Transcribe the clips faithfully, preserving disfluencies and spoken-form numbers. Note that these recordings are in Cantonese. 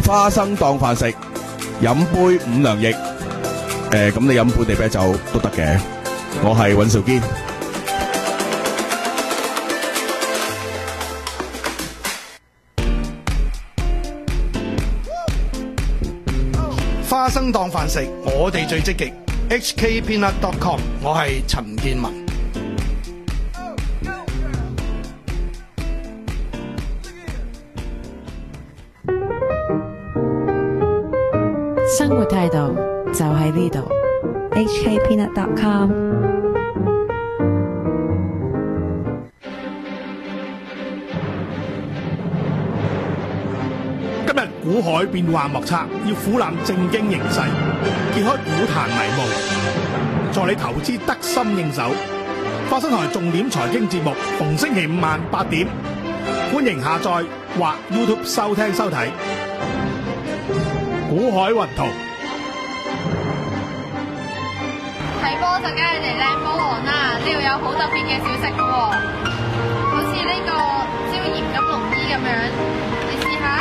花生當飯食，飲杯五糧液。誒，咁你飲本地啤酒都得嘅。我係尹兆堅。 花生當飯食，我哋最積極。H K Peanut dot com， 我係陳建文。 生活態度就喺呢度。 H K Peanut dot com。 今日股海變幻莫測，要俯瞰正經形勢，揭開股壇迷霧，助你投資得心應手。花生台重點財經節目，逢星期五晚八點，歡迎下載或 YouTube 收聽收睇。股海雲圖。 睇波就梗係嚟靚波王啦！呢度有好特別嘅小食嘅喎，好似呢個椒鹽金龍衣咁樣，你試下。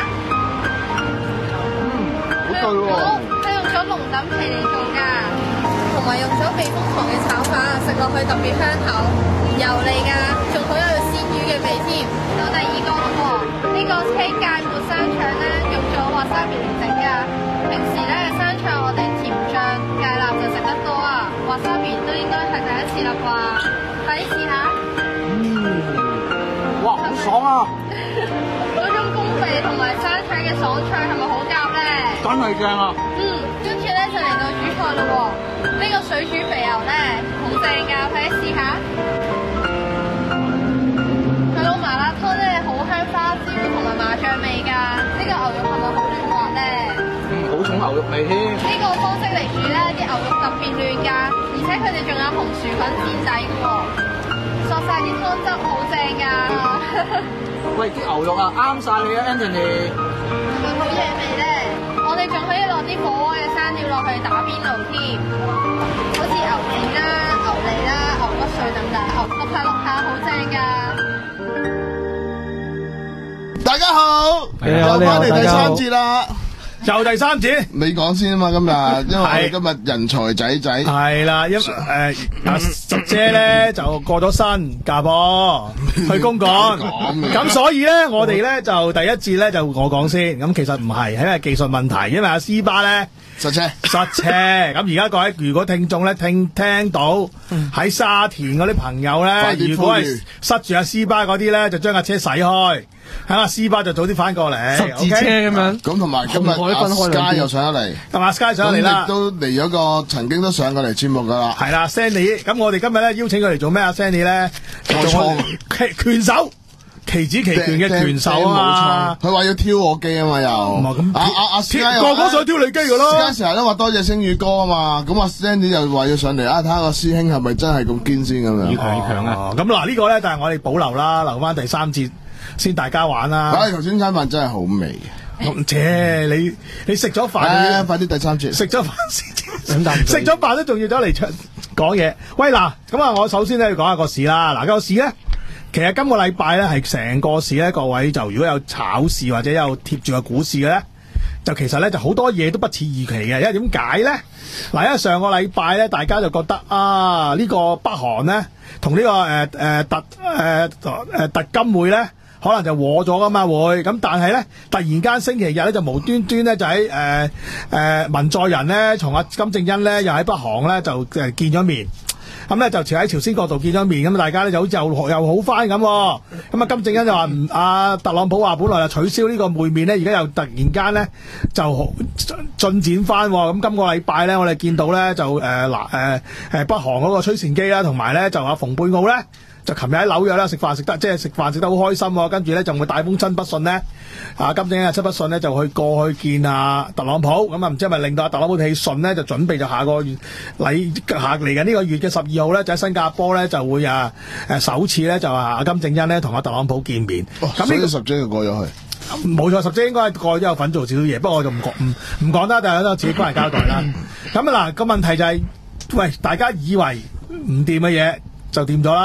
嗯，好對喎。佢用咗龍躉皮嚟做㗎，同埋用咗避風塘嘅炒法，食落去特別香口，唔油膩㗎，仲好有鮮魚嘅味添。到第二個咯喎，呢個青芥末香腸咧，用咗滑沙皮嚟整㗎。平時咧香腸我哋甜醬芥辣就食得多啊。滑沙皮都應該係第一次啦啩，快啲試下。 嗯，哇，好爽啊！ 嗰種公味同埋香腸嘅爽脆係咪好夾咧？ 真係正啊！ 嗯，跟住咧就嚟到主菜啦喎，呢個水煮肥牛咧好正㗎，快啲試下。佢攞麻辣湯咧好香花椒同埋麻醬味㗎，呢個牛肉係咪好嫩滑咧？ 嗯，好重牛肉味添。 呢個方式嚟煮咧，啲牛肉特別嫩㗎，而且佢哋仲有紅薯粉墊底嘅喎，索晒啲湯汁好正㗎。 喂，啲牛肉啊啱晒你啊 Anthony。 係咪好嘢味咧？我哋仲可以落啲火鍋嘅生料落去打邊爐添，好似牛腱啦、牛脷啦、牛骨碎等等，淥下淥下好正㗎。 大家好，又翻嚟第三節啦。 就第三節， 你講先啊嘛，今日，因為我哋今日人才仔仔係啦，因誒阿十姐咧就過咗身嫁波去公幹，咁所以咧我哋咧就第一節咧就我講先，咁其實唔係，係因為技術問題，因為阿斯巴咧塞車塞車，咁而家各位如果聽眾咧聽聽到喺沙田嗰啲朋友咧，如果係塞住阿斯巴嗰啲咧，就將架車駛開。喺阿斯巴就早啲翻過嚟， 十字車咁樣。 咁同埋今日阿 Sky 又上咗嚟， 同埋 Sky 上咗嚟啦， 亦都嚟咗個曾經都上過嚟節目噶啦。 係啦 ，Sandy， 咁我哋今日咧邀請佢嚟做咩啊 ？Sandy 咧，做拳拳手，旗子旗拳嘅拳手啊！ 佢話要挑我機啊嘛，又咁阿阿阿 Sky 個個想挑你機噶咯。 Sky 成日都話多謝星宇哥啊嘛，咁阿 Sandy 又話要上嚟啊，睇下個師兄係咪真係咁堅先咁樣。 越強越強啊！ 咁嗱呢個咧，但係我哋保留啦，留翻第三節。先大家玩啦！ 唉，頭先餐飯真係好味嘅。切，你你食咗飯， 快啲第三節。 食咗飯先，食咗飯都仲要走嚟出講嘢。喂嗱，咁啊，我首先咧要講下個市啦。嗱，個市咧，其實今個禮拜咧係成個市咧，各位就如果有炒市或者有貼住個股市嘅咧，就其實咧就好多嘢都不似預期嘅。因為點解咧？嗱，因為上個禮拜咧，大家就覺得啊，呢個北韓咧同呢個誒誒特誒誒特金會咧。可能就和咗噶嘛會，咁但係咧突然間星期日咧就無端端咧就喺誒誒文在寅咧同阿金正恩咧又喺北韓咧就誒見咗面，咁咧就朝喺朝鮮國度見咗面，咁大家咧就好似又又好翻咁，咁啊金正恩就話唔阿特朗普話本來就取消呢個會面咧，而家又突然間咧就進展翻，咁今個禮拜咧我哋見到咧就誒嗱誒誒北韓嗰個崔善基啦，同埋咧就阿蓬佩奧咧。就琴日喺紐約啦，食飯食得即係食飯食得好開心喎，跟住咧就會帶封親筆信咧，啊金正恩親筆信咧就去過去見啊特朗普，咁啊唔知係咪令到阿特朗普起信咧，就準備就下個月禮下嚟緊呢個月嘅十二號咧，就喺新加坡咧就會啊誒首次咧就話阿金正恩咧同阿特朗普見面。 咁呢個十姐就過咗去， 冇錯，十姐應該過咗有份做少少嘢，不過我就唔講唔唔講得，但係都自己翻嚟交代啦。咁啊嗱個問題就係、是，喂大家以為唔掂嘅嘢就掂咗啦。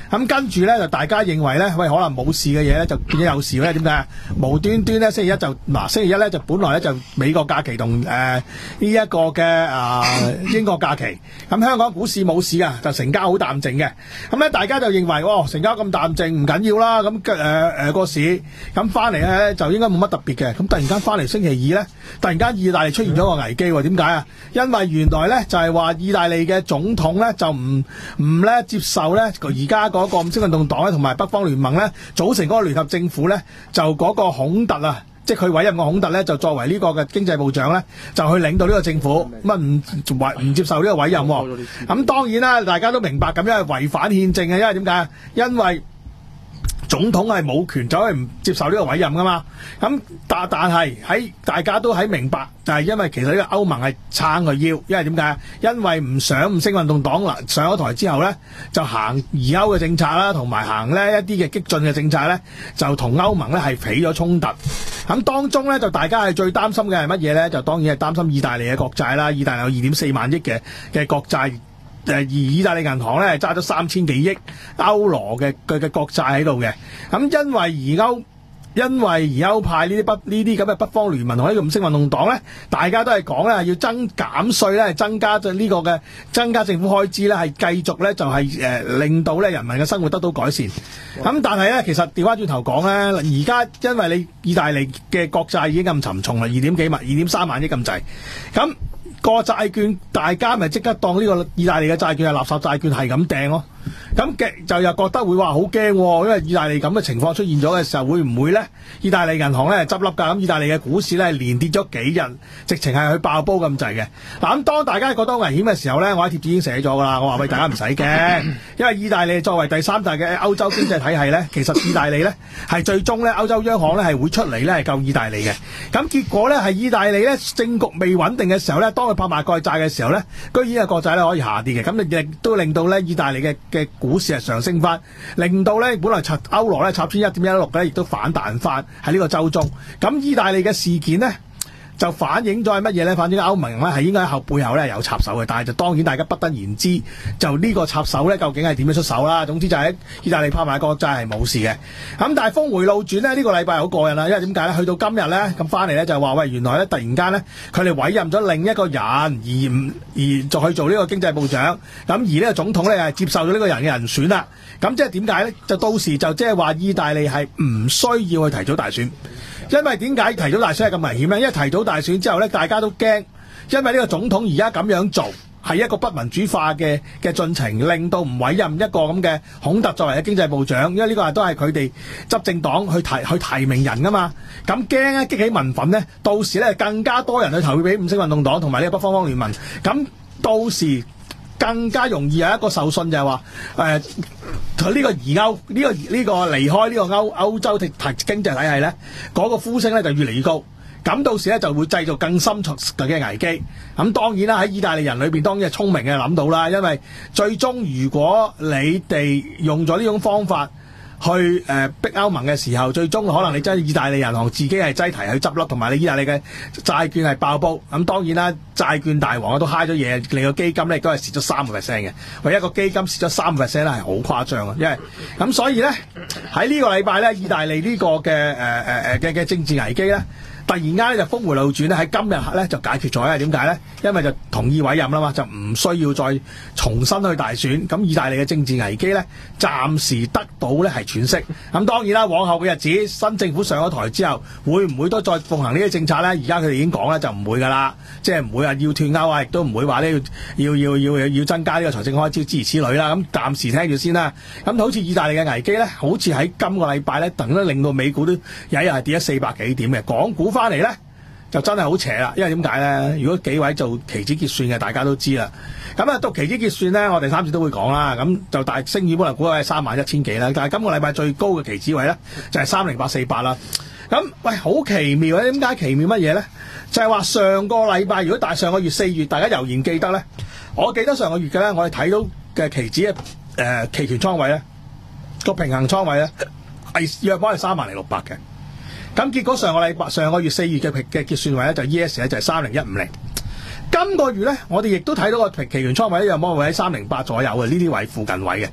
咁跟住咧就大家認為咧，喂，可能冇事嘅嘢咧就變咗有事咧，點解？無端端咧星期一就嗱星期一咧就本來咧就美國假期同誒呢一個嘅啊、呃、英國假期，咁香港股市冇事啊，就成交好淡靜嘅。咁咧大家就認為哦，成交咁淡靜唔緊要啦，咁誒誒個市咁翻嚟咧就應該冇乜特別嘅。咁突然間翻嚟星期二咧，突然間意大利出現咗個危機喎，點解啊？因為原來咧就係話意大利嘅總統咧就唔唔咧接受咧而家嗰個五星運動黨咧同埋北方聯盟咧組成嗰個聯合政府咧，就嗰個孔特啊，即係佢委任個孔特咧就作為呢個嘅經濟部長咧，就去領導呢個政府，咁啊唔委唔接受呢個委任喎。咁當然啦，大家都明白咁樣係違反憲政嘅，因為點解？因為總統係冇權走去唔接受呢個委任噶嘛，咁但但係喺大家都喺明白，就係因為其實呢個歐盟係撐佢要，因為點解？因為唔想五星運動黨嗱上咗台之後咧，就行疑歐嘅政策啦，同埋行呢一啲嘅激進嘅政策咧，就同歐盟咧係起咗衝突。咁當中咧就大家係最擔心嘅係乜嘢咧？就當然係擔心意大利嘅國債啦，意大利有二點四萬億嘅嘅國債。誒而意大利銀行咧係揸咗三千幾億歐羅嘅嘅嘅國債喺度嘅，咁因為而歐因為而歐派呢啲北呢啲咁嘅北方聯盟同呢個五星運動黨咧，大家都係講咧要增減稅咧，增加咗呢個嘅增加政府開支咧，係繼續咧就係、是、誒、呃、令到咧人民嘅生活得到改善。咁但係咧，其實調翻轉頭講咧，而家因為你意大利嘅國債已經咁沉重啦，二點幾萬、二點三萬億咁滯，咁。個債券大家咪即刻當呢個意大利嘅債券係垃圾債券係咁掟咯，咁嘅就又覺得會話好驚，因為意大利咁嘅情況出現咗嘅時候，會唔會咧？意大利銀行咧係執笠㗎，咁意大利嘅股市咧係連跌咗幾日，直情係去爆煲咁滯嘅。嗱咁當大家覺得危險嘅時候咧，我喺貼紙已經寫咗㗎啦，我話喂大家唔使驚，因為意大利作為第三大嘅歐洲經濟體系咧，其實意大利咧係最終咧歐洲央行咧係會出嚟咧係救意大利嘅。咁結果咧係意大利咧政局未穩定嘅時候咧，當佢拍賣國債嘅時候咧，居然嘅國債咧可以下跌嘅，咁亦都令到咧意大利嘅嘅股市係上升翻，令到咧本來插歐羅咧插穿一點一六咧，亦都反彈翻喺呢個週中。咁意大利嘅事件呢，就反映咗係乜嘢咧？反映歐盟咧係應該喺後背後咧有插手嘅，但係就當然大家不得而知，就呢個插手咧究竟係點樣出手啦？總之就喺意大利拍賣國債係冇事嘅。咁但係峰回路轉咧，呢、這個禮拜好過癮啦，因為點解咧？去到今日咧咁翻嚟咧就係話喂，原來咧突然間咧佢哋委任咗另一個人而唔而就去做呢個經濟部長，咁而呢個總統咧係接受咗呢個人嘅人選啦。咁即係點解咧？就到時就即係話意大利係唔需要去提早大選。因為點解提早大選係咁危險咧？因為提早大選之後咧，大家都驚，因為呢個總統而家咁樣做係一個不民主化嘅嘅進程，令到唔委任一個咁嘅孔特作為嘅經濟部長，因為呢個都係佢哋執政黨去提去提名人噶嘛。咁驚咧激起民憤咧，到時咧更加多人去投票俾五星運動黨同埋呢個北方方聯盟，咁到時更加容易有一個受信就係話誒。佢呢個移歐呢、這個呢、這個離開呢個歐歐洲嘅經濟體系咧，嗰、那個呼聲咧就越嚟越高，咁到時咧就會製造更深層嘅危機。咁當然啦，喺意大利人裏邊當然係聰明嘅諗到啦，因為最終如果你哋用咗呢種方法去誒、呃、逼歐盟嘅時候，最終可能你真係意大利銀行自己係擠提去執笠，同埋你意大利嘅債券係爆煲。咁當然啦，債券大王都蝦咗嘢，你個基金咧亦都係蝕咗三個 percent 嘅。為一個基金蝕咗三個 percent 咧係好誇張啊！因為咁所以咧喺呢個禮拜咧，意大利呢個嘅誒誒誒嘅嘅政治危機咧，突然間咧就峰回路轉咧，喺今日咧就解決咗。因為點解咧？因為就同意委任啦嘛，就唔需要再重新去大選。咁意大利嘅政治危機咧，暫時得到咧係喘息。咁當然啦，往後嘅日子，新政府上咗台之後，會唔會都再奉行呢啲政策咧？而家佢哋已經講咧，就唔會噶啦，即係唔會話要脫歐啊，亦都唔會話呢要要要要要增加呢個財政開支諸如此類啦。咁暫時聽住先啦。咁好似意大利嘅危機咧，好似喺今個禮拜咧，等咧令到美股都有一日係跌咗四百幾點嘅，港股翻嚟咧就真係好邪啦。因為點解咧？如果幾位做期指結算嘅，大家都知啦。咁啊，到期指結算咧，我哋三次都會講啦。咁就大升市本來估係三萬一千幾啦，但係今個禮拜最高嘅期指位咧就係三零八四八啦。咁喂，好奇妙咧！點解奇妙乜嘢咧？就係話上個禮拜，如果大上個月四月，大家悠然記得咧，我記得上個月嘅咧，我哋睇到嘅期指嘅誒期權倉位咧，個平衡倉位咧係約莫係三萬零六百嘅。咁結果上個禮拜上個月四月嘅嘅結算位咧就 E S 咧就係三零一五零。今個月咧，我哋亦都睇到個期權倉位咧，有冇會喺三零八左右嘅呢啲位附近位嘅。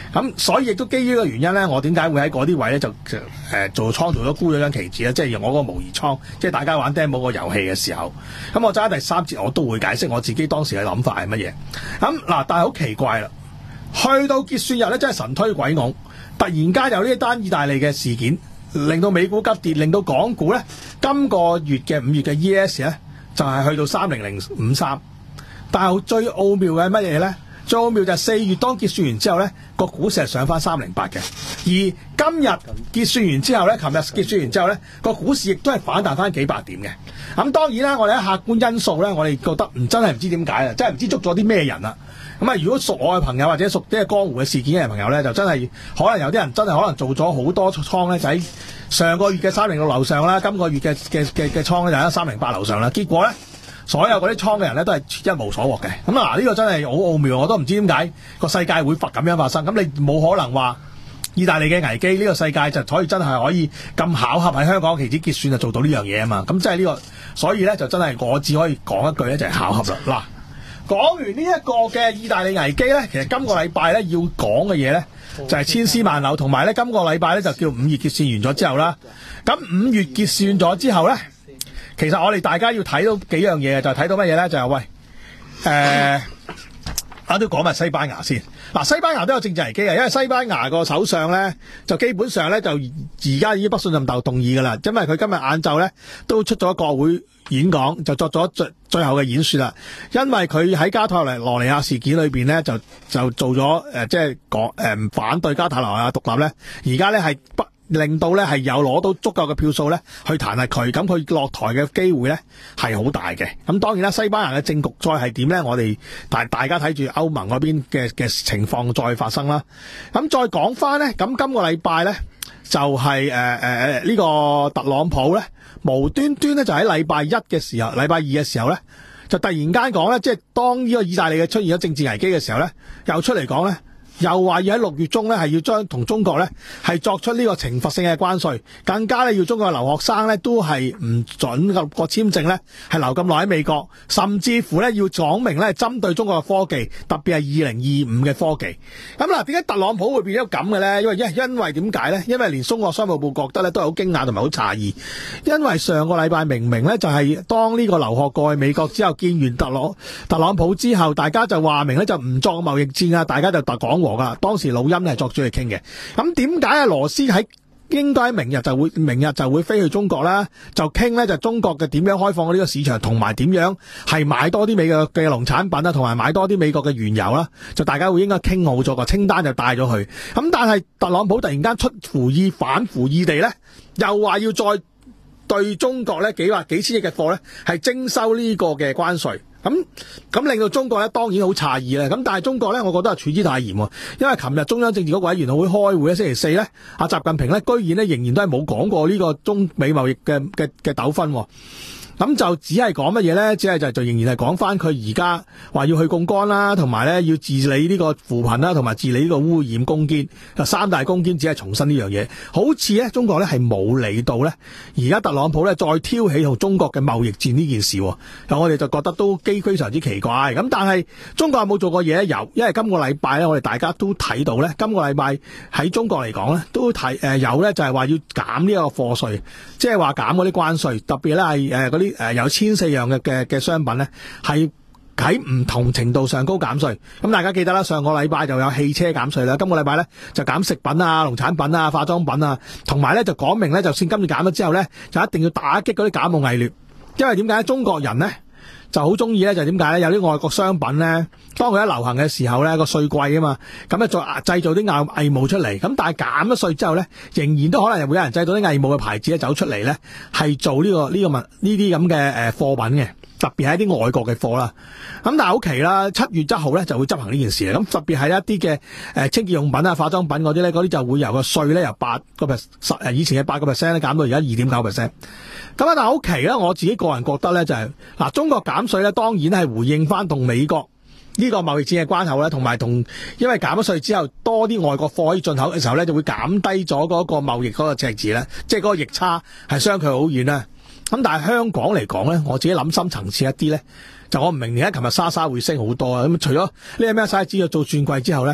咁所以亦都基於呢個原因咧，我點解會喺嗰啲位咧就誒、呃、做倉做咗沽咗張期指咧？即係用我嗰個模擬倉，即係大家玩 demo 個遊戲嘅時候。咁我揸第三節我都會解釋我自己當時嘅諗法係乜嘢。咁嗱，但係好奇怪啦，去到結算日咧，真係神推鬼拱，突然間有呢一單意大利嘅事件，令到美股急跌，令到港股咧今個月嘅五月嘅 E S 咧就係、是、去到三零零五三。但係最奧妙嘅係乜嘢咧？最奧妙就係四月當結算完之後咧，個股市係上翻三零八嘅。而今日結算完之後咧，琴日結算完之後咧，個股市亦都係反彈翻幾百點嘅。咁當然啦，我哋喺客觀因素咧，我哋覺得唔真係唔知點解啦，真係唔知捉咗啲咩人啦。咁啊，如果熟我嘅朋友或者熟啲嘅江湖嘅事件嘅朋友咧，就真係可能有啲人真係可能做咗好多倉咧，就喺上個月嘅三零六樓上啦，今個月嘅嘅嘅嘅倉咧就喺三零八樓上啦。結果咧，所有嗰啲倉嘅人咧都係一無所獲嘅。咁啊，呢個真係好奧妙，我都唔知點解個世界會發咁樣發生。咁你冇可能話意大利嘅危機，呢個世界就可以真係可以咁巧合喺香港期指結算就做到呢樣嘢啊嘛。咁即係呢個，所以咧就真係我只可以講一句咧，就係巧合啦。嗱。講完呢一個嘅意大利危機咧，其實今個禮拜咧要講嘅嘢咧就係千絲萬縷，同埋咧今個禮拜咧就叫五月結算完咗之後啦。咁五月結算咗之後咧，其實我哋大家要睇到幾樣嘢，就係睇到乜嘢咧？就係、是、喂，誒、呃，我都講埋西班牙先。嗱，西班牙都有政治危機嘅，因為西班牙個首相咧就基本上咧就而家已經不信任投動議噶啦，因為佢今日晏晝咧都出咗國會演講，就作咗最最後嘅演說啦。因為佢喺加泰羅尼亞事件裏邊咧，就就做咗誒，即係講誒反對加泰羅尼亞獨立咧。而家咧係不令到咧係有攞到足夠嘅票數咧去彈劾佢，咁佢落台嘅機會咧係好大嘅。咁當然啦，西班牙嘅政局再係點咧，我哋大大家睇住歐盟嗰邊嘅嘅情況再發生啦。咁再講翻咧，咁今個禮拜咧就係誒誒呢個特朗普咧無端端咧就喺禮拜一嘅時候，禮拜二嘅時候咧就突然間講咧，即係當呢個意大利嘅出現咗政治危機嘅時候咧，又出嚟講咧。又話要喺六月中咧，係要將同中國咧係作出呢個懲罰性嘅關稅，更加咧要中國嘅留學生咧都係唔準個個簽證咧係留咁耐喺美國，甚至乎咧要講明咧針對中國嘅科技，特別係二零二五嘅科技。咁嗱，點解特朗普會變咗咁嘅咧？因為因因為點解咧？因為連中國商務部覺得咧都係好驚訝同埋好詫異，因為上個禮拜明明咧就係當呢個留學過去美國之後，見完特朗特朗普之後，大家就話明咧就唔作貿易戰啊，大家就特講。當時老陰係作主嚟傾嘅，咁點解阿羅斯喺應該明日就會明日就會飛去中國啦？就傾咧就中國嘅點樣開放呢個市場，同埋點樣係買多啲美國嘅農產品啦，同埋買多啲美國嘅原油啦，就大家會應該傾好咗個清單就帶咗去。咁但係特朗普突然間出乎意反乎意地咧，又話要再對中國咧幾百幾千億嘅貨咧係徵收呢個嘅關稅。咁咁令到中國咧當然好詫異啦，咁但係中國咧，我覺得係處之太嚴喎，因為琴日中央政治局委員會開會咧，星期四咧，阿習近平咧居然咧仍然都係冇講過呢個中美貿易嘅嘅嘅糾紛喎。咁就只係講乜嘢咧？只係就就仍然係講翻佢而家話要去槓桿啦，同埋咧要治理呢個扶貧啦，同埋治理呢個污染攻堅，三大攻堅只係重申呢樣嘢。好似咧中國咧係冇理到咧，而家特朗普咧再挑起同中國嘅貿易戰呢件事，咁我哋就覺得都幾非常之奇怪。咁但係中國有冇做過嘢咧？有，因為今個禮拜咧，我哋大家都睇到咧，今個禮拜喺中國嚟講咧，都睇誒有咧就係話要減呢個課稅，即係話減嗰啲關稅，特別咧係誒嗰啲。誒，有千四樣嘅嘅嘅商品咧，係喺唔同程度上高減稅。咁大家記得啦，上個禮拜就有汽車減稅啦，今個禮拜咧就減食品啊、農產品啊、化妝品啊，同埋咧就講明咧，就算今次減咗之後咧，就一定要打擊嗰啲假冒偽劣。因為點解中國人咧就好中意咧？就點解咧？有啲外國商品咧，當佢一流行嘅時候咧，個稅貴啊嘛，咁咧再製造啲偽偽冒出嚟。咁但係減咗稅之後咧，仍然都可能會有人製造啲偽冒嘅牌子咧走出嚟咧，係做呢、這個呢、這個物呢啲咁嘅誒貨品嘅，特別係一啲外國嘅貨啦。咁但係好奇啦，七月一號咧就會執行呢件事。咁特別係一啲嘅誒清潔用品啊、化妝品嗰啲咧，嗰啲就會由個稅咧由八個 percent 誒以前嘅八個 percent 咧減到而家二點九 percent。咁啊，但係好奇啦，我自己個人覺得咧就係、是、嗱，中國減稅咧當然係回應翻同美國呢個貿易戰嘅關口咧，同埋同因為減咗稅之後多啲外國貨可以進口嘅時候咧，就會減低咗嗰個貿易嗰個赤字咧，即係嗰個逆差係相距好遠啦。咁但係香港嚟講咧，我自己諗深層次一啲咧，就我唔明點解琴日莎莎會升好多啊！咁除咗呢個咩莎知道做轉季之後咧，咁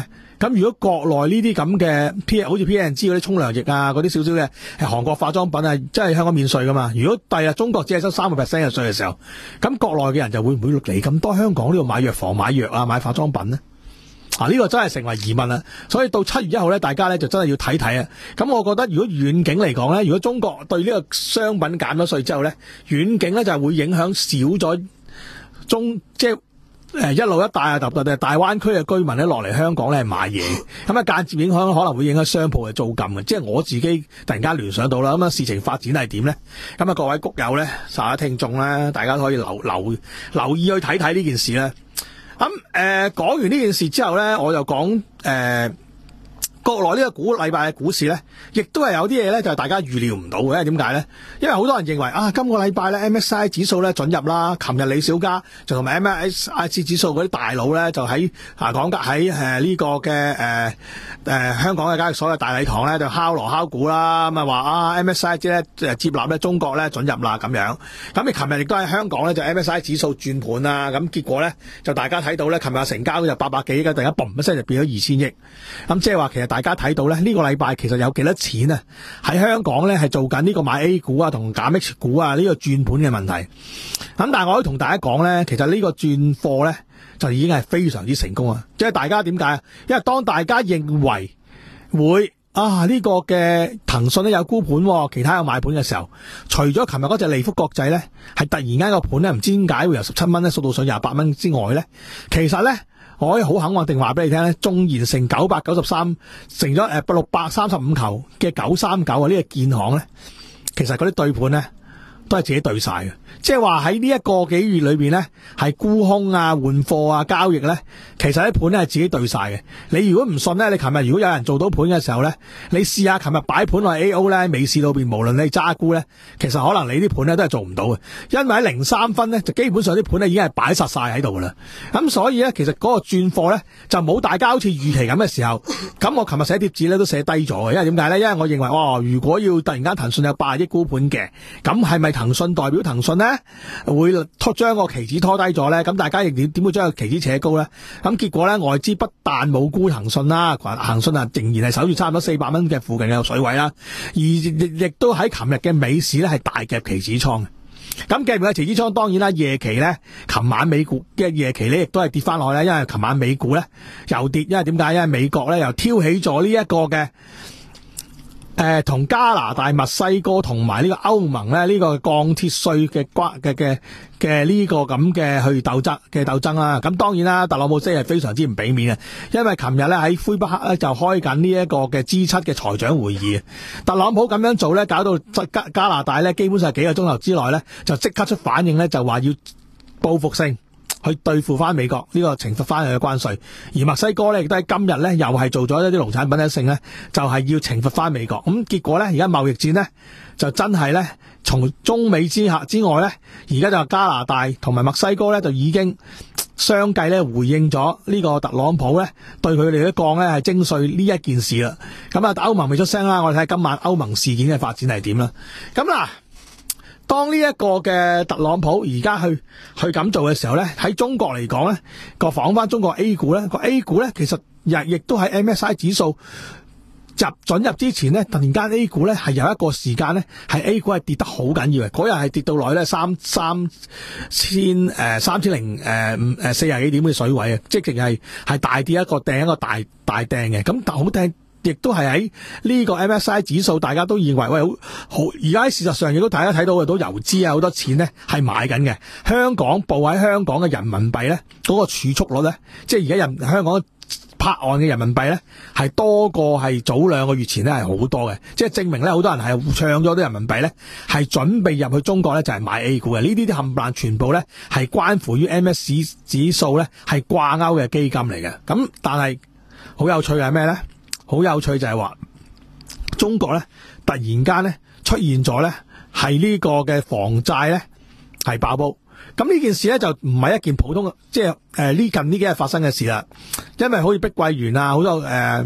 咁如果國內呢啲咁嘅 P 好似 P and G 嗰啲沖涼液啊，嗰啲少少嘅係韓國化妝品啊，即係香港免稅噶嘛。如果第日中國只係收三個 percent 嘅稅嘅時候，咁國內嘅人就會唔會嚟咁多香港呢度買藥房、買藥啊、買化妝品呢？啊！呢、這個真係成為疑問啦，所以到七月一號咧，大家咧就真係要睇睇啊。咁我覺得如果遠景嚟講咧，如果中國對呢個商品減咗稅之後咧，遠景咧就係會影響少咗中即係誒一路一帶啊，特別係大灣區嘅居民咧落嚟香港咧買嘢，咁啊間接影響可能會影響商鋪嘅租金嘅。即係我自己突然間聯想到啦，咁啊事情發展係點咧？咁啊各位谷友咧、晒下聽眾咧，大家可以留留留意去睇睇呢件事咧。咁誒講完呢件事之後咧，我就講誒、呃、國內呢個股禮拜嘅股市咧，亦都係有啲嘢咧，就係大家預料唔到嘅。因為點解咧？因為好多人認為啊，今個禮拜咧 M S C I 指數咧准入啦。琴日李小加就同埋 M S C I 指數嗰啲大佬咧，就喺啊講緊喺誒呢個嘅誒誒香港嘅交易所嘅大禮堂咧，就敲鑼敲鼓啦，咁啊話啊 M S C I 咧誒接納咧中國咧准入啦咁樣。咁你琴日亦都喺香港咧就 M S C I 指數轉盤啦，咁結果咧就大家睇到咧，琴日成交就八百幾億，突然間嘣一聲就變咗二千億。咁即係話其實大家睇到咧，呢個禮拜其實有幾多錢啊？喺香港咧係做緊呢個買 A 股啊同減 H 股啊呢個轉盤嘅問題。咁但係我可以同大家講咧，其實呢個轉貨咧就已經係非常之成功啊！即係大家點解啊？因為當大家認為會啊呢個嘅騰訊咧有沽盤，其他有買盤嘅時候，除咗琴日嗰隻利福國際咧係突然間個盤咧唔知點解會由十七蚊咧縮到上廿八蚊之外咧，其實咧我可以好肯定話俾你聽咧，縱然成九百九十三成咗誒六百三十五球嘅九三九啊呢個建行咧，其實嗰啲對盤咧都係自己對晒嘅。即係話喺呢一個幾月裏邊咧，係沽空啊、換貨啊、交易咧，其實啲盤咧係自己對晒嘅。你如果唔信咧，你琴日如果有人做到盤嘅時候咧，你試下琴日擺盤落 A O 咧，美市裏邊無論你揸沽咧，其實可能你啲盤咧都係做唔到嘅，因為喺零三分咧就基本上啲盤咧已經係擺實晒喺度噶啦。咁所以咧，其實嗰個轉貨咧就冇大家好似預期咁嘅時候。咁我琴日寫貼紙咧都寫低咗嘅，因為點解咧？因為我認為哦，如果要突然間騰訊有八億沽盤嘅，咁係咪騰訊代表騰訊咧？會拖將個期指拖低咗咧，咁大家亦點點會將個期指扯高咧？咁結果咧，外資不但冇沽騰訊啦，騰訊啊仍然係守住差唔多四百蚊嘅附近嘅水位啦，而亦亦都喺琴日嘅美市咧係大夾期指倉嘅。咁夾嘅期指倉當然啦，夜期咧，琴晚美股嘅夜期咧亦都係跌翻落去咧，因為琴晚美股咧又跌，因為點解？因為美國咧又挑起咗呢一個嘅。誒，同、呃、加拿大、墨西哥同埋呢個歐盟咧，呢、這個鋼鐵稅嘅關嘅嘅嘅呢個咁嘅去鬥爭嘅鬥爭啦。咁當然啦，特朗普真係非常之唔俾面啊，因為琴日咧喺魁北克咧就開緊呢一個嘅 G 七嘅財長會議。特朗普咁樣做咧，搞到加加拿大咧基本上係幾個鐘頭之內咧就即刻出反應咧，就話要報復性去對付翻美國呢個懲罰翻佢嘅關稅，而墨西哥咧亦都喺今日咧又係做咗一啲農產品嘅性咧，就係要懲罰翻美國。咁結果咧，而家貿易戰咧就真係咧，從中美之下之外咧，而家就加拿大同埋墨西哥咧就已經相繼咧回應咗呢個特朗普咧對佢哋嘅降咧係徵稅呢一件事啦。咁啊，歐盟未出聲啦，我哋睇下今晚歐盟事件嘅發展係點啦。咁嗱。當呢一個嘅特朗普而家去去咁做嘅時候咧，喺中國嚟講咧，個仿翻中國 A 股咧，個 A 股咧其實亦亦都喺 M S C I 指數入准入之前咧，突然間 A 股咧係有一個時間咧係 A 股係跌得好緊要嘅，嗰日係跌到落去咧三三千誒三千零誒五誒四廿幾點嘅水位啊，即係淨係係大跌一個掟一個大大掟嘅，咁但好掟。亦都係喺呢個 M S C I 指數，大家都認為喂好好，而家喺事實上亦都大家睇到嘅，都游資啊好多錢咧係買緊嘅。香港報喺香港嘅人民幣咧，嗰個儲蓄率咧，即係而家人香港拍岸嘅人民幣咧，係多過係早兩個月前咧係好多嘅，即係證明咧好多人係唱咗啲人民幣咧，係準備入去中國咧就係買 A 股嘅。呢啲啲冚唪唥全部咧係關乎於 M S C I 指數咧係掛鈎嘅基金嚟嘅。咁但係好有趣嘅係咩咧？好有趣就係話，中國咧突然間咧出現咗咧係呢個嘅房債咧係爆煲，咁呢件事咧就唔係一件普通嘅，即係誒呢近呢幾日發生嘅事啦。因為好似碧桂園啊，好多誒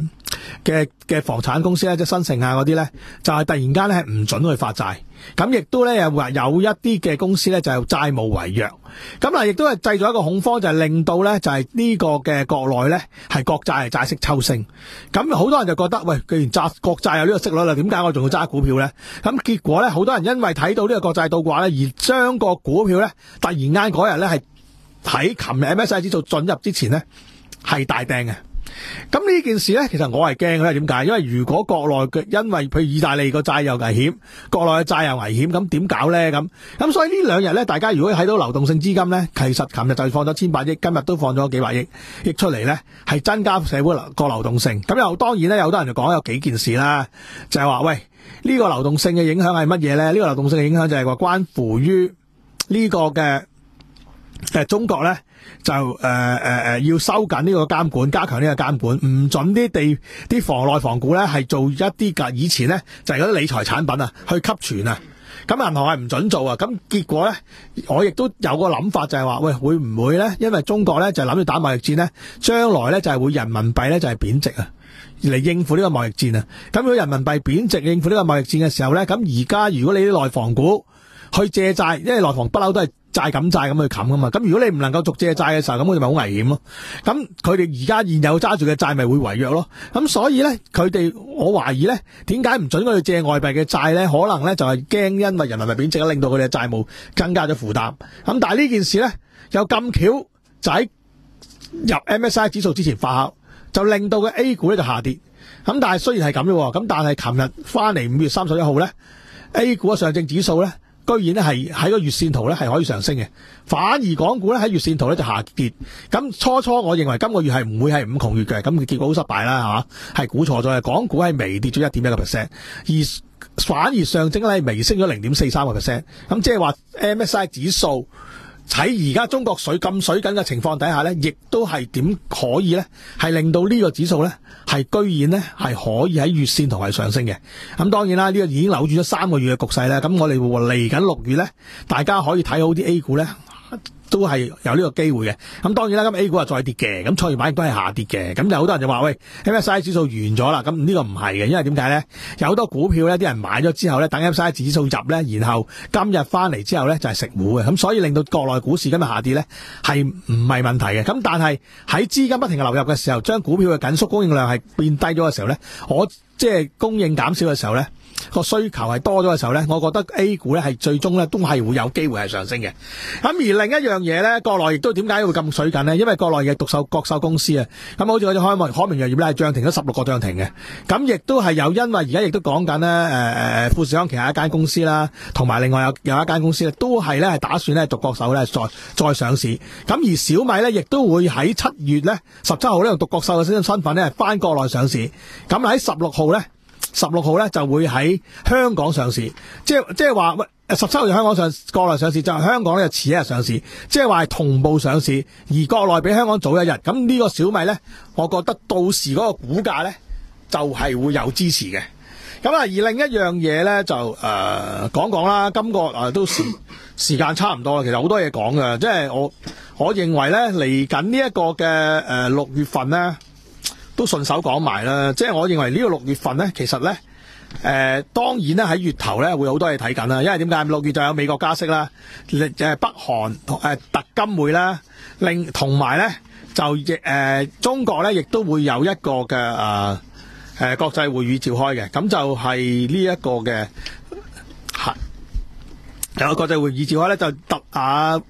嘅嘅房產公司咧，即係新城啊嗰啲咧，就係、是、突然間咧係唔準去發債。咁亦都咧又話有一啲嘅公司咧就係債務違約，咁啊亦都係製造一個恐慌，就係令到咧就係呢個嘅國內咧係國債係債息抽升，咁好多人就覺得喂，既然揸國債有呢個息率啦，點解我仲要揸股票咧？咁結果咧好多人因為睇到呢個國債倒掛咧，而將個股票咧突然間嗰日咧係喺琴日 M S C I 指數進入之前咧係大掟嘅。咁呢件事咧，其實我係驚嘅咧。點解？因為如果國內嘅，因為譬如意大利個債又危險，國內嘅債又危險，咁點搞咧？咁咁所以呢兩日咧，大家如果睇到流動性資金咧，其實琴日就放咗千百億，今日都放咗幾百億億出嚟咧，係增加社會個流動性。咁又當然咧，有好多人就講有幾件事啦，就係話喂，呢個流動性嘅影響係乜嘢咧？呢個流動性嘅影響就係話關乎於呢個嘅誒中國咧。就誒誒誒要收緊呢個監管，加強呢個監管，唔准啲地啲房內房股咧係做一啲㗎。以前咧就係嗰啲理財產品啊，去吸存啊。咁銀行係唔准做啊。咁結果咧，我亦都有個諗法就係話，喂，會唔會咧？因為中國咧就諗住打貿易戰咧，將來咧就係會人民幣咧就係貶值啊，嚟應付呢個貿易戰啊。咁如果人民幣貶值應付呢個貿易戰嘅時候咧，咁而家如果你啲內房股去借債，因為內房不嬲都係債冚債咁去冚噶嘛，咁如果你唔能夠續借債嘅時候，咁佢哋咪好危險咯。咁佢哋而家現有揸住嘅債咪會違約咯。咁所以咧，佢哋我懷疑咧，點解唔准佢哋借外幣嘅債咧？可能咧就係驚因為人民幣貶值令到佢哋嘅債務增加咗負擔。咁但係呢件事咧，有咁巧就喺入 M S C I 指數之前發酵，就令到個 A 股咧就下跌。咁但係雖然係咁啫，咁但係琴日翻嚟五月三十一號咧 ，A 股嘅上證指數咧，居然咧係喺個月線圖咧係可以上升嘅，反而港股咧喺月線圖咧就下跌。咁初初我認為今個月係唔會係五窮月嘅，咁結果好失敗啦，係嘛？係估錯咗嘅，港股係微跌咗一點一個 percent， 而反而上證咧係微升咗零點四三個 percent。咁即係話 M S C I 指數喺而家中國水咁水緊嘅情況底下咧，亦都係點可以咧係令到呢個指數咧係居然咧係可以喺月線圖係上升嘅。咁當然啦，呢個已經扭轉咗三個月嘅局勢咧。咁我哋嚟緊六月咧，大家可以睇好啲 A 股咧，都係有呢個機會嘅。咁當然啦，咁 A 股係再跌嘅，咁創業板亦都係下跌嘅。咁有好多人就話喂 ，M S C I 指數完咗啦。咁呢個唔係嘅，因為點解咧？有好多股票咧，啲人買咗之後咧，等 M S C I 指數入咧，然後今日翻嚟之後咧就係食糊嘅。咁所以令到國內股市今日下跌咧係唔係問題嘅。咁但係喺資金不停嘅流入嘅時候，將股票嘅緊縮供應量係變低咗嘅時候咧，我即係供應減少嘅時候咧，個需求係多咗嘅時候咧，我覺得 A 股咧係最終咧都係會有機會係上升嘅。咁而另一樣嘢咧，國內亦都點解會咁水緊呢？因為國內嘅獨秀國秀公司啊，咁好似嗰隻開明開明藥業咧係漲停咗十六個漲停嘅。咁亦都係有因為而家亦都講緊咧，誒、呃、誒富士康旗下一間公司啦，同埋另外有有一間公司咧，都係咧係打算咧獨角獸咧再再上市。咁而小米咧亦都會喺七月咧十七號呢用獨角獸嘅身份咧翻國內上市。咁喺十六號咧。十六號咧就會喺香港上市，即係即係話喂，十七號就香港上國內上市，就係香港咧就遲一日上市，即係話係同步上市，而國內比香港早一日。咁呢個小米咧，我覺得到時嗰個股價咧就係、是、會有支持嘅。咁啊，而另一樣嘢咧就誒、呃、講講啦，今個誒、呃、都時時間差唔多啦，其實好多嘢講嘅，即係我我認為咧嚟緊呢一個嘅誒六月份咧。都順手講埋啦，即係我認為呢個六月份咧，其實咧，誒、呃、當然咧喺月頭咧會好多嘢睇緊啦，因為點解六月就有美國加息啦，誒北韓誒、呃、特金會啦，另同埋咧就亦誒、呃、中國咧亦都會有一個嘅誒誒國際會議召開嘅，咁就係呢一個嘅係有個國際會議召開咧，就特啊。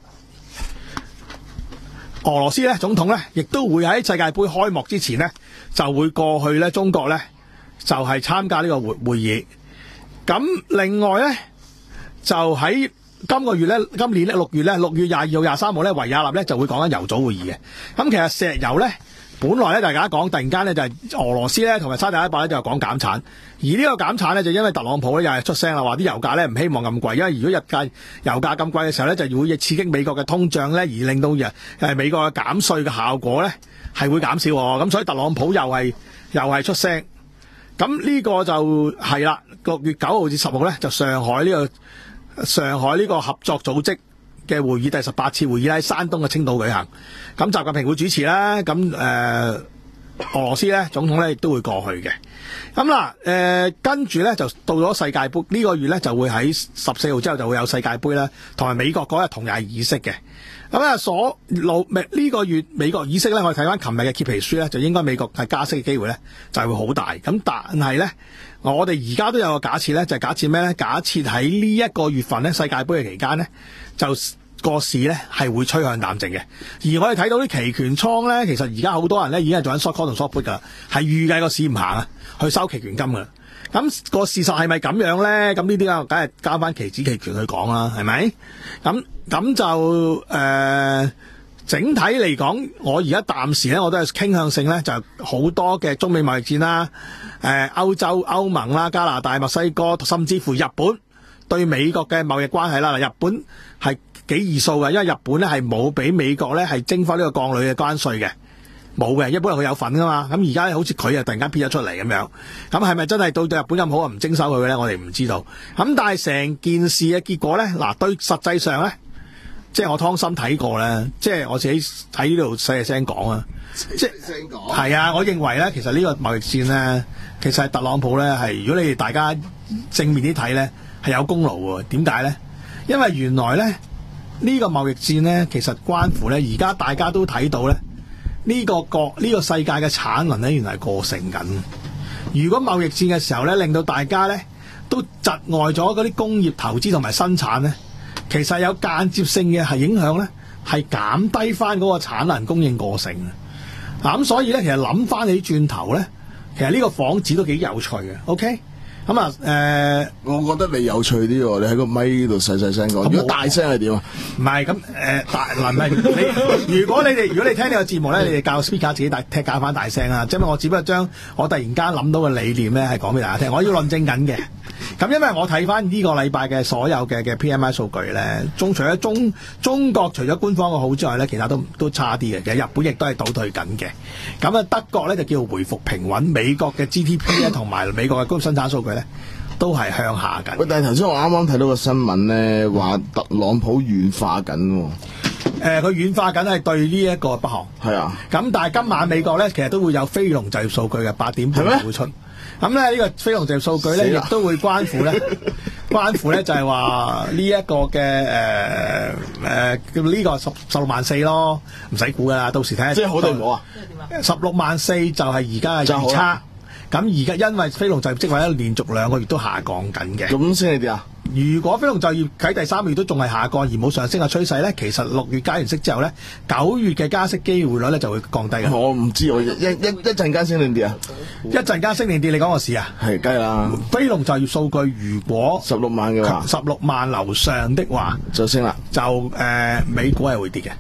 俄羅斯咧總統咧，亦都會喺世界盃開幕之前咧，就會過去咧中國咧，就係參加呢個會會議。咁另外咧，就喺今個月咧，今年咧六月咧，六月廿二號、廿三號咧，維也納咧就會講緊油組會議嘅。咁其實石油咧，本來咧大家講，突然間咧就係俄羅斯咧同埋沙特阿拉伯咧就講減產，而呢個減產咧就因為特朗普咧又係出聲啦，話啲油價咧唔希望咁貴，因為如果日價油價咁貴嘅時候咧，就會刺激美國嘅通脹咧，而令到誒美國嘅減稅嘅效果咧係會減少，咁所以特朗普又係又係出聲，咁呢個就係啦，六月九號至十號咧就上海呢個上海呢個合作組織嘅會議，第十八次會議喺山東嘅青島舉行，咁習近平會主持啦，咁誒俄羅斯咧總統咧亦都會過去嘅。咁嗱，誒跟住咧就到咗世界盃呢、這個月咧就會喺十四號之後就會有世界盃啦，同埋美國嗰日同日係議息嘅。咁啊，所路呢個月美國議息咧，我哋睇翻琴日嘅揭皮書咧，就應該美國係加息嘅機會咧就係會好大。咁但係咧，我哋而家都有個假設咧，就係、是、假設咩咧？假設喺呢一個月份咧世界盃嘅期間咧，就個市咧係會趨向淡靜嘅。而我哋睇到啲期權倉咧，其實而家好多人咧已經係做緊 short call 同 short put 噶啦，係預計個市唔行啊，去收期權金噶啦。咁、那個事實係咪咁樣咧？咁呢啲啊，梗係交翻期指期權去講啦，係咪？咁咁就誒、呃，整體嚟講，我而家暫時咧，我都係傾向性咧，就好多嘅中美貿易戰啦，誒、呃，歐洲、歐盟啦、加拿大、墨西哥，甚至乎日本對美國嘅貿易關係啦。嗱，日本係幾異數嘅，因為日本咧係冇俾美國咧係徵翻呢個鋼鋁嘅關稅嘅。冇嘅，一般人佢有份噶嘛。咁而家好似佢又突然間撇咗出嚟咁樣，咁係咪真係到對日本咁好啊？唔徵收佢嘅咧，我哋唔知道。咁但係成件事嘅結果咧，嗱，對實際上咧，即係我湯心睇過咧，即係我自己喺呢度細細聲講啊，即係聲講係啊。我認為咧，其實呢個貿易戰咧，其實係特朗普咧係，如果你哋大家正面啲睇咧，係有功勞喎。點解咧？因為原來咧呢個貿易戰咧，其實關乎咧，而家大家都睇到咧。呢、這個國呢、這個世界嘅產能咧，原來係過剩緊。如果貿易戰嘅時候咧，令到大家咧都窒礙咗嗰啲工業投資同埋生產咧，其實有間接性嘅係影響咧，係減低翻嗰個產能供應過剩啊。嗱咁所以咧，其實諗翻起轉頭咧，其實呢個幌子都幾有趣嘅。OK。咁啊，誒、呃， 我覺得你有趣啲喎，你喺個咪度細細聲講。如果大聲係點啊？ 唔係咁誒，大嗱唔係你。如果你哋如果你聽呢個節目咧，你哋教 speaker 自己大踢教翻大聲啊！即係我只不過將我突然間諗到嘅理念咧，係講俾大家聽。我要論證緊嘅。咁因為我睇翻呢個禮拜嘅所有嘅嘅 P M I 數據咧，中除咗中中國除咗官方嘅好之外咧，其他都都差啲嘅。其實日本亦都係倒退緊嘅。咁啊，德國咧就叫回復平穩，美國嘅 G D P 咧同埋美國嘅工業生產數據咧都係向下緊。 喂，但係頭先我啱啱睇到個新聞咧，話特朗普軟化緊喎。 誒，佢軟化緊係對呢一個北韓。係啊。咁但係今晚美國咧，其實都會有非農就業數據嘅八點半會出。咁咧呢個非農就業數據咧，亦都會關乎咧，關乎咧就係話呢一個嘅誒誒叫呢個十十六萬四咯，唔使估噶啦，到時睇下。即係好定唔好啊？十六萬四就係而家嘅預測。咁而家因為非農就業職位咧連續兩個月都下降緊嘅。咁先係點啊？如果非農就業喺第三個月都仲係下降而冇上升嘅趨勢咧，其實六月加完息之後咧，九月嘅加息機會率咧就會降低嘅。我唔知我一一一陣間升定跌啊？一陣間升定跌？你講個事啊？係，梗係啦。非農就業數據如果十六萬嘅話，十六萬樓上的話就升啦。就誒、呃，美股係會跌嘅。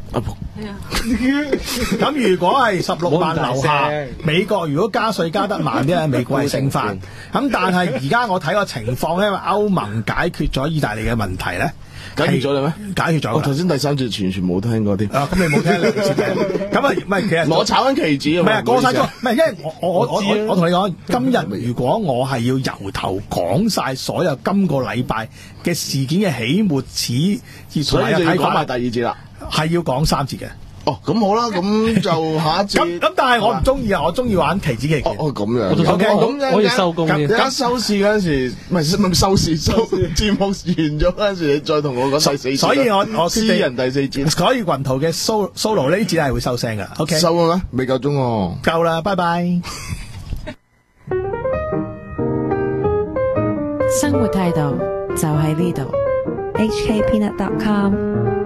咁如果係十六萬樓下，美國如果加稅加得慢啲咧，美股係升翻。咁但係而家我睇個情況咧，因為歐盟解決咗意大利嘅問題咧，解決咗啦咩？解決咗。我頭先第三節完全冇聽過添。啊，咁你冇聽兩節嘅。咁啊，唔係其實我炒緊期指啊。唔係啊，過晒咗。唔係，因為我我我我我我同你講，今日如果我係要由頭講晒所有今個禮拜嘅事件嘅起末始，所以就要講埋第二節啦。係要講三節嘅。哦，咁好啦，咁就下一節。咁咁，但係我唔中意啊，我中意玩期指期權。哦，咁樣。O K，咁可以收工先。而家收市嗰陣時，唔係唔係收市收節目完咗嗰陣時，你再同我講第四節。所以我我私人第四節。所以雲圖嘅 solo solo 呢節係會收聲噶。O K。收啦咩？未夠鐘喎。夠啦，拜拜。 生活態度就喺呢度。 H K Peanut dot com